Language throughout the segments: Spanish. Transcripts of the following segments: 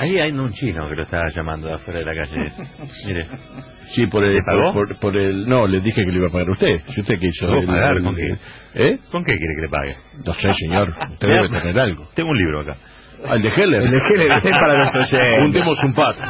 Ahí hay un chino que lo estaba llamando de afuera de la calle. Mire. Sí, por el, no, le dije que le iba a pagar usted. ¿Y usted qué hizo? ¿Pagar con qué? ¿Eh? ¿Con qué quiere que le pague? No sé, señor. Usted debe tener algo. Tengo un libro acá. ¿Al de Heller? El de Heller es para los oyentes. Juntemos un par.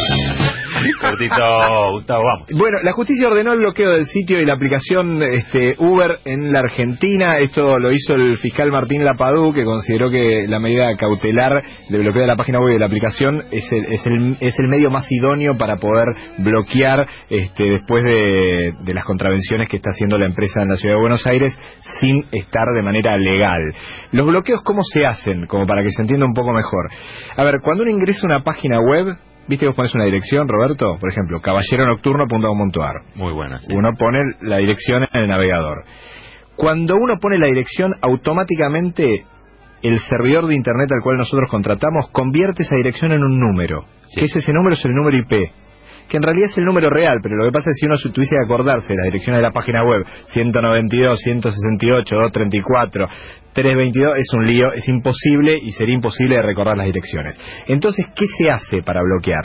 Cortito, Gustavo, vamos. Bueno, la justicia ordenó el bloqueo del sitio y la aplicación Uber en la Argentina. Esto lo hizo el fiscal Martín Lapadú, que consideró que la medida cautelar de bloqueo de la página web y de la aplicación es el medio más idóneo para poder bloquear después de las contravenciones que está haciendo la empresa en la Ciudad de Buenos Aires sin estar de manera legal. Los bloqueos, ¿cómo se hacen? Como para que se entienda un poco mejor. A ver, cuando uno ingresa a una página web, ¿viste que vos pones una dirección, Roberto? Por ejemplo, caballeronocturno.com.ar. Muy buena, sí. Uno pone la dirección en el navegador. Cuando uno pone la dirección, automáticamente el servidor de internet al cual nosotros contratamos convierte esa dirección en un número. Sí. Que ese número es el número IP. Que en realidad es el número real, pero lo que pasa es que si uno tuviese que acordarse de las direcciones de la página web 192, 168, 234, 322, es un lío, es imposible y sería imposible de recordar las direcciones. Entonces, ¿qué se hace para bloquear?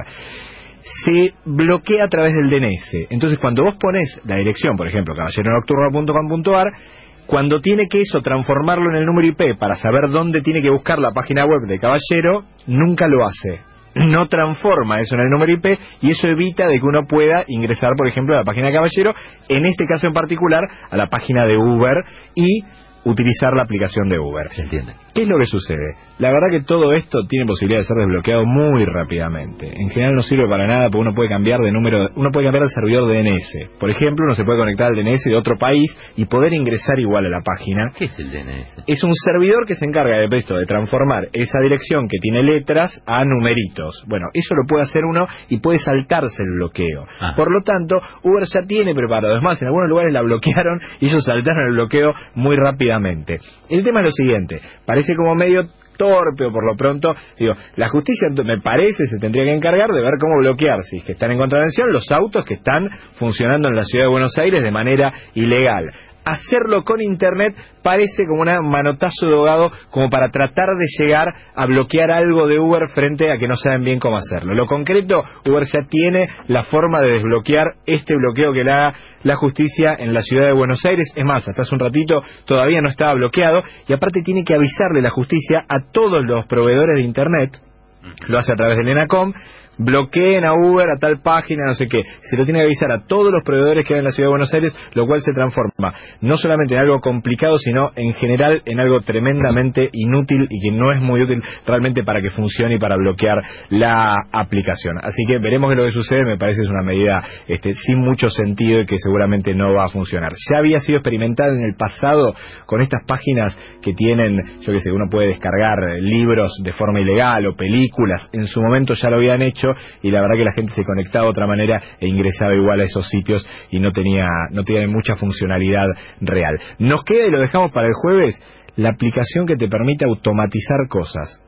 Se bloquea a través del DNS. Entonces, cuando vos pones la dirección, por ejemplo, caballeronocturno.com.ar, cuando tiene que eso transformarlo en el número IP para saber dónde tiene que buscar la página web de Caballero, nunca lo hace. No transforma eso en el número IP y eso evita de que uno pueda ingresar, por ejemplo, a la página de Caballero, en este caso en particular, a la página de Uber y utilizar la aplicación de Uber. Se entiende. ¿Qué es lo que sucede? La verdad que todo esto tiene posibilidad de ser desbloqueado muy rápidamente. En general no sirve para nada porque uno puede cambiar de número, uno puede cambiar de servidor DNS. Por ejemplo, uno se puede conectar al DNS de otro país y poder ingresar igual a la página. ¿Qué es el DNS? Es un servidor que se encarga de transformar esa dirección que tiene letras a numeritos. Bueno, eso lo puede hacer uno y puede saltarse el bloqueo. Ah. Por lo tanto, Uber ya tiene preparado. Es más, en algunos lugares la bloquearon y ellos saltaron el bloqueo muy rápidamente. El tema es lo siguiente, parece como medio torpe o por lo pronto, digo, la justicia me parece se tendría que encargar de ver cómo bloquear, si es que están en contravención, los autos que están funcionando en la Ciudad de Buenos Aires de manera ilegal. Hacerlo con internet parece como un manotazo de ahogado como para tratar de llegar a bloquear algo de Uber frente a que no saben bien cómo hacerlo. Lo concreto, Uber ya tiene la forma de desbloquear este bloqueo que le da la justicia en la Ciudad de Buenos Aires. Es más, hasta hace un ratito todavía no estaba bloqueado y aparte tiene que avisarle la justicia a todos los proveedores de internet, lo hace a través del ENACOM, bloqueen a Uber a tal página, no sé qué. Se lo tiene que avisar a todos los proveedores que hay en la Ciudad de Buenos Aires, lo cual se transforma no solamente en algo complicado, sino en general en algo tremendamente inútil y que no es muy útil realmente para que funcione y para bloquear la aplicación. Así que veremos qué es lo que sucede. Me parece que es una medida sin mucho sentido y que seguramente no va a funcionar. Ya había sido experimentada en el pasado con estas páginas que tienen, yo qué sé, uno puede descargar libros de forma ilegal o películas. En su momento ya lo habían hecho y la verdad que la gente se conectaba de otra manera e ingresaba igual a esos sitios y no tenía mucha funcionalidad real. Nos queda, y lo dejamos para el jueves, la aplicación que te permite automatizar cosas.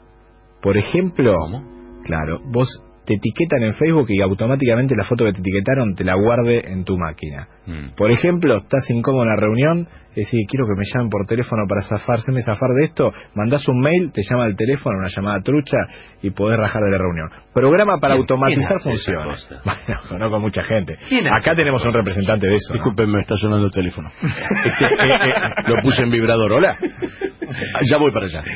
Por ejemplo, ¿cómo? Claro, vos te etiquetan en Facebook y automáticamente la foto que te etiquetaron te la guarde en tu máquina. Por ejemplo, estás incómodo en la reunión, decís, quiero que me llamen por teléfono para zafar de esto, mandás un mail, te llama al teléfono, una llamada trucha y podés rajar de la reunión. Programa para automatizar funciones. Bueno, conozco mucha gente. Acá tenemos un representante de eso. Disculpen, me está sonando el teléfono. Lo puse en vibrador, hola. Ya voy para allá.